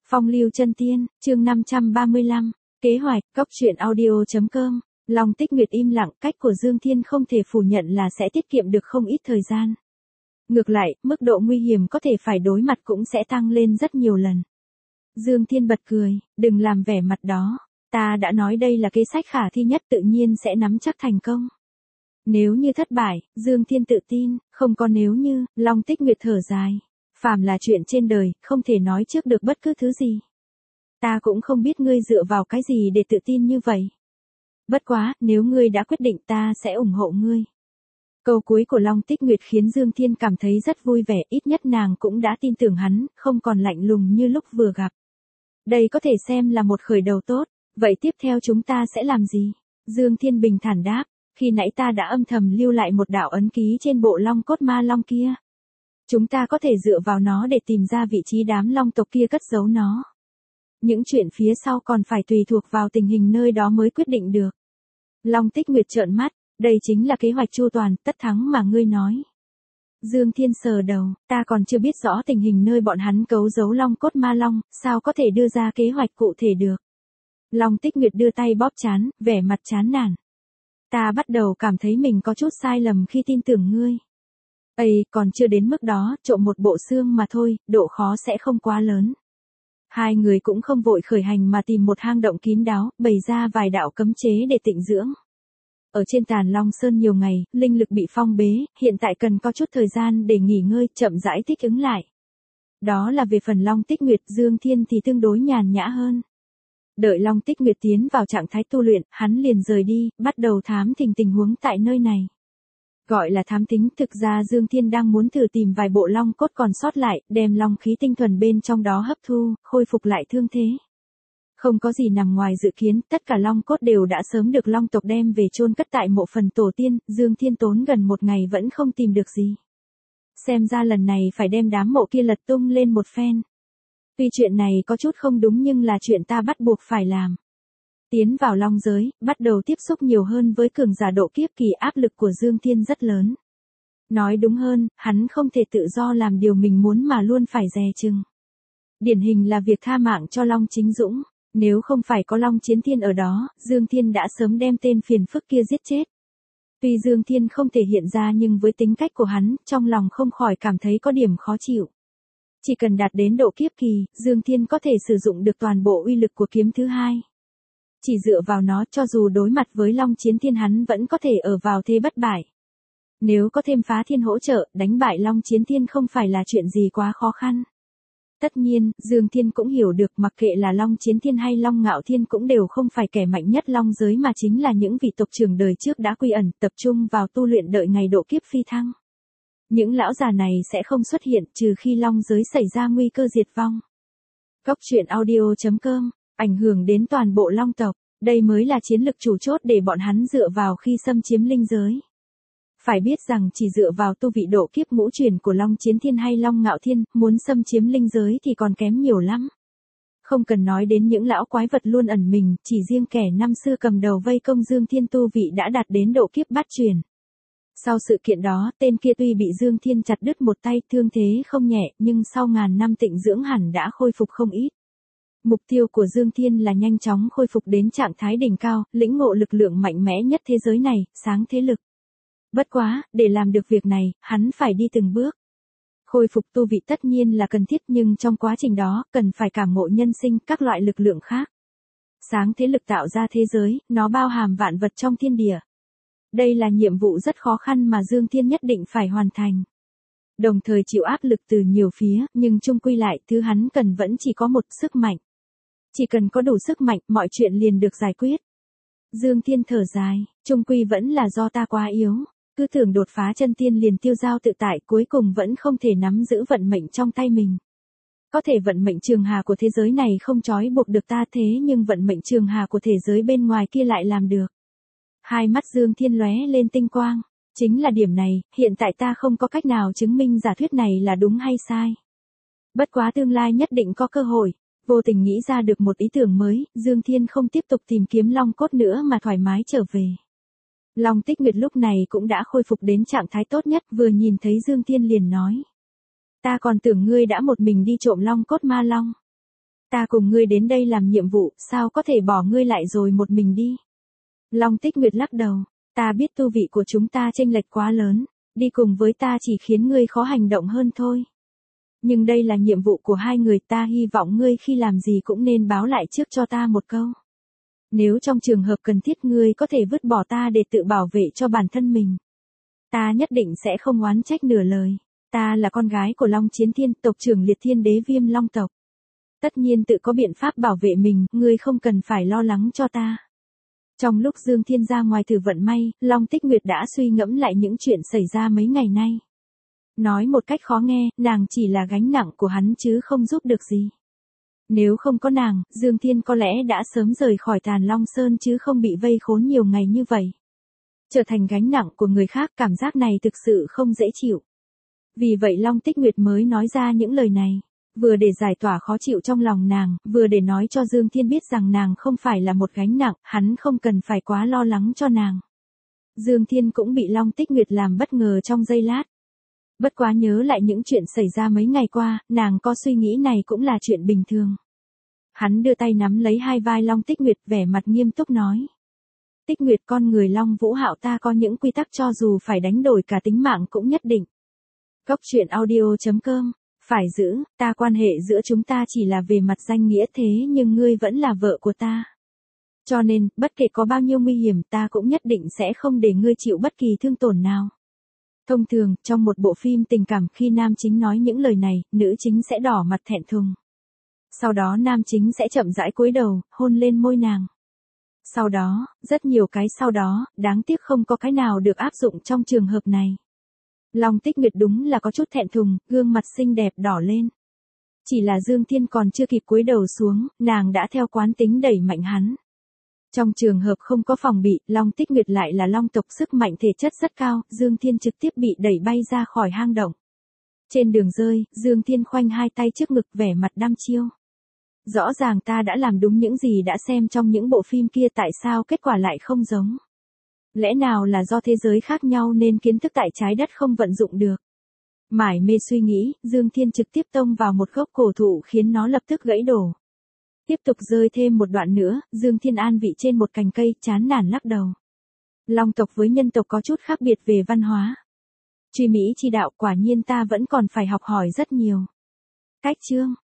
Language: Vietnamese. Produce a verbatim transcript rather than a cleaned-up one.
Phong lưu chân tiên, chương năm trăm ba mươi lăm, kế hoạch, cốc truyện audio.com, Long Tích Nguyệt im lặng, cách của Dương Thiên không thể phủ nhận là sẽ tiết kiệm được không ít thời gian. Ngược lại, mức độ nguy hiểm có thể phải đối mặt cũng sẽ tăng lên rất nhiều lần. Dương Thiên bật cười, đừng làm vẻ mặt đó, ta đã nói đây là kế sách khả thi nhất tự nhiên sẽ nắm chắc thành công. Nếu như thất bại, Dương Thiên tự tin, không có nếu như, Long Tích Nguyệt thở dài. Phàm là chuyện trên đời, không thể nói trước được bất cứ thứ gì. Ta cũng không biết ngươi dựa vào cái gì để tự tin như vậy. Bất quá, nếu ngươi đã quyết định ta sẽ ủng hộ ngươi. Câu cuối của Long Tích Nguyệt khiến Dương Thiên cảm thấy rất vui vẻ, ít nhất nàng cũng đã tin tưởng hắn, không còn lạnh lùng như lúc vừa gặp. Đây có thể xem là một khởi đầu tốt, vậy tiếp theo chúng ta sẽ làm gì? Dương Thiên bình thản đáp, khi nãy ta đã âm thầm lưu lại một đạo ấn ký trên bộ long cốt ma long kia. Chúng ta có thể dựa vào nó để tìm ra vị trí đám long tộc kia cất giấu nó. Những chuyện phía sau còn phải tùy thuộc vào tình hình nơi đó mới quyết định được. Long Tích Nguyệt trợn mắt, đây chính là kế hoạch chu toàn, tất thắng mà ngươi nói. Dương Thiên sờ đầu, ta còn chưa biết rõ tình hình nơi bọn hắn cấu giấu long cốt ma long, sao có thể đưa ra kế hoạch cụ thể được. Long Tích Nguyệt đưa tay bóp trán, vẻ mặt chán nản. Ta bắt đầu cảm thấy mình có chút sai lầm khi tin tưởng ngươi. Ây, còn chưa đến mức đó, trộm một bộ xương mà thôi, độ khó sẽ không quá lớn. Hai người cũng không vội khởi hành mà tìm một hang động kín đáo, bày ra vài đạo cấm chế để tịnh dưỡng. Ở trên Tàn Long Sơn nhiều ngày, linh lực bị phong bế, hiện tại cần có chút thời gian để nghỉ ngơi, chậm rãi thích ứng lại. Đó là về phần Long Tích Nguyệt, Dương Thiên thì tương đối nhàn nhã hơn. Đợi Long Tích Nguyệt tiến vào trạng thái tu luyện, hắn liền rời đi, bắt đầu thám thình tình huống tại nơi này. Gọi là thám tính, thực ra Dương Thiên đang muốn thử tìm vài bộ long cốt còn sót lại, đem long khí tinh thuần bên trong đó hấp thu, khôi phục lại thương thế. Không có gì nằm ngoài dự kiến, tất cả long cốt đều đã sớm được long tộc đem về chôn cất tại mộ phần tổ tiên, Dương Thiên tốn gần một ngày vẫn không tìm được gì. Xem ra lần này phải đem đám mộ kia lật tung lên một phen. Tuy chuyện này có chút không đúng nhưng là chuyện ta bắt buộc phải làm. Tiến vào long giới, bắt đầu tiếp xúc nhiều hơn với cường giả độ kiếp kỳ, áp lực của Dương Thiên rất lớn. Nói đúng hơn, hắn không thể tự do làm điều mình muốn mà luôn phải dè chừng. Điển hình là việc tha mạng cho Long Chính Dũng, nếu không phải có Long Chiến Thiên ở đó, Dương Thiên đã sớm đem tên phiền phức kia giết chết. Tuy Dương Thiên không thể hiện ra nhưng với tính cách của hắn, trong lòng không khỏi cảm thấy có điểm khó chịu. Chỉ cần đạt đến độ kiếp kỳ, Dương Thiên có thể sử dụng được toàn bộ uy lực của kiếm thứ hai. Chỉ dựa vào nó, cho dù đối mặt với Long Chiến Thiên hắn vẫn có thể ở vào thế bất bại. Nếu có thêm Phá Thiên hỗ trợ, đánh bại Long Chiến Thiên không phải là chuyện gì quá khó khăn. Tất nhiên, Dương Thiên cũng hiểu được mặc kệ là Long Chiến Thiên hay Long Ngạo Thiên cũng đều không phải kẻ mạnh nhất long giới mà chính là những vị tộc trưởng đời trước đã quy ẩn, tập trung vào tu luyện đợi ngày độ kiếp phi thăng. Những lão già này sẽ không xuất hiện trừ khi long giới xảy ra nguy cơ diệt vong. Cốc truyện audio.com, ảnh hưởng đến toàn bộ long tộc, đây mới là chiến lực chủ chốt để bọn hắn dựa vào khi xâm chiếm linh giới. Phải biết rằng chỉ dựa vào tu vị độ kiếp ngũ truyền của Long Chiến Thiên hay Long Ngạo Thiên, muốn xâm chiếm linh giới thì còn kém nhiều lắm. Không cần nói đến những lão quái vật luôn ẩn mình, chỉ riêng kẻ năm xưa cầm đầu vây công Dương Thiên tu vị đã đạt đến độ kiếp bát truyền. Sau sự kiện đó, tên kia tuy bị Dương Thiên chặt đứt một tay, thương thế không nhẹ, nhưng sau ngàn năm tịnh dưỡng hẳn đã khôi phục không ít. Mục tiêu của Dương Thiên là nhanh chóng khôi phục đến trạng thái đỉnh cao, lĩnh ngộ lực lượng mạnh mẽ nhất thế giới này, sáng thế lực. Bất quá, để làm được việc này, hắn phải đi từng bước. Khôi phục tu vị tất nhiên là cần thiết nhưng trong quá trình đó, cần phải cảm ngộ nhân sinh các loại lực lượng khác. Sáng thế lực tạo ra thế giới, nó bao hàm vạn vật trong thiên địa. Đây là nhiệm vụ rất khó khăn mà Dương Thiên nhất định phải hoàn thành. Đồng thời chịu áp lực từ nhiều phía, nhưng chung quy lại, thứ hắn cần vẫn chỉ có một sức mạnh. Chỉ cần có đủ sức mạnh, mọi chuyện liền được giải quyết. Dương Thiên thở dài, chung quy vẫn là do ta quá yếu. Cứ tưởng đột phá chân tiên liền tiêu dao tự tại, cuối cùng vẫn không thể nắm giữ vận mệnh trong tay mình. Có thể vận mệnh trường hà của thế giới này không trói buộc được ta thế nhưng vận mệnh trường hà của thế giới bên ngoài kia lại làm được. Hai mắt Dương Thiên lóe lên tinh quang. Chính là điểm này, hiện tại ta không có cách nào chứng minh giả thuyết này là đúng hay sai. Bất quá tương lai nhất định có cơ hội. Vô tình nghĩ ra được một ý tưởng mới, Dương Thiên không tiếp tục tìm kiếm long cốt nữa mà thoải mái trở về. Long Tích Nguyệt lúc này cũng đã khôi phục đến trạng thái tốt nhất, vừa nhìn thấy Dương Thiên liền nói. Ta còn tưởng ngươi đã một mình đi trộm long cốt ma long. Ta cùng ngươi đến đây làm nhiệm vụ, sao có thể bỏ ngươi lại rồi một mình đi. Long Tích Nguyệt lắc đầu, ta biết tu vị của chúng ta chênh lệch quá lớn, đi cùng với ta chỉ khiến ngươi khó hành động hơn thôi. Nhưng đây là nhiệm vụ của hai người, ta hy vọng ngươi khi làm gì cũng nên báo lại trước cho ta một câu. Nếu trong trường hợp cần thiết ngươi có thể vứt bỏ ta để tự bảo vệ cho bản thân mình. Ta nhất định sẽ không oán trách nửa lời. Ta là con gái của Long Chiến Thiên, tộc trưởng Liệt Thiên Đế Viêm Long tộc. Tất nhiên tự có biện pháp bảo vệ mình, ngươi không cần phải lo lắng cho ta. Trong lúc Dương Thiên ra ngoài thử vận may, Long Tích Nguyệt đã suy ngẫm lại những chuyện xảy ra mấy ngày nay. Nói một cách khó nghe, nàng chỉ là gánh nặng của hắn chứ không giúp được gì. Nếu không có nàng, Dương Thiên có lẽ đã sớm rời khỏi Tàn Long Sơn chứ không bị vây khốn nhiều ngày như vậy. Trở thành gánh nặng của người khác, cảm giác này thực sự không dễ chịu. Vì vậy Long Tích Nguyệt mới nói ra những lời này, vừa để giải tỏa khó chịu trong lòng nàng, vừa để nói cho Dương Thiên biết rằng nàng không phải là một gánh nặng, hắn không cần phải quá lo lắng cho nàng. Dương Thiên cũng bị Long Tích Nguyệt làm bất ngờ trong giây lát. Bất quá nhớ lại những chuyện xảy ra mấy ngày qua, nàng có suy nghĩ này cũng là chuyện bình thường. Hắn đưa tay nắm lấy hai vai Long Tích Nguyệt, vẻ mặt nghiêm túc nói. Tích Nguyệt, con người Long Vũ Hạo ta có những quy tắc cho dù phải đánh đổi cả tính mạng cũng nhất định. Cốc truyện audio chấm com. Phải giữ, ta quan hệ giữa chúng ta chỉ là về mặt danh nghĩa, thế nhưng ngươi vẫn là vợ của ta. Cho nên, bất kể có bao nhiêu nguy hiểm, ta cũng nhất định sẽ không để ngươi chịu bất kỳ thương tổn nào. Thông thường, trong một bộ phim tình cảm, khi nam chính nói những lời này, nữ chính sẽ đỏ mặt thẹn thùng. Sau đó nam chính sẽ chậm rãi cúi đầu, hôn lên môi nàng. Sau đó, rất nhiều cái sau đó, đáng tiếc không có cái nào được áp dụng trong trường hợp này. Long Tích Nguyệt đúng là có chút thẹn thùng, gương mặt xinh đẹp đỏ lên. Chỉ là Dương Thiên còn chưa kịp cúi đầu xuống, nàng đã theo quán tính đẩy mạnh hắn. Trong trường hợp không có phòng bị, Long Tích Nguyệt lại là long tộc, sức mạnh thể chất rất cao, Dương Thiên trực tiếp bị đẩy bay ra khỏi hang động. Trên đường rơi, Dương Thiên khoanh hai tay trước ngực, vẻ mặt đăm chiêu. Rõ ràng ta đã làm đúng những gì đã xem trong những bộ phim kia, tại sao kết quả lại không giống? Lẽ nào là do thế giới khác nhau nên kiến thức tại trái đất không vận dụng được? Mải mê suy nghĩ, Dương Thiên trực tiếp tông vào một gốc cổ thụ khiến nó lập tức gãy đổ. Tiếp tục rơi thêm một đoạn nữa, Dương Thiên an vị trên một cành cây, chán nản lắc đầu. Long tộc với nhân tộc có chút khác biệt về văn hóa. Truy Mỹ chi đạo, quả nhiên ta vẫn còn phải học hỏi rất nhiều. Cách chương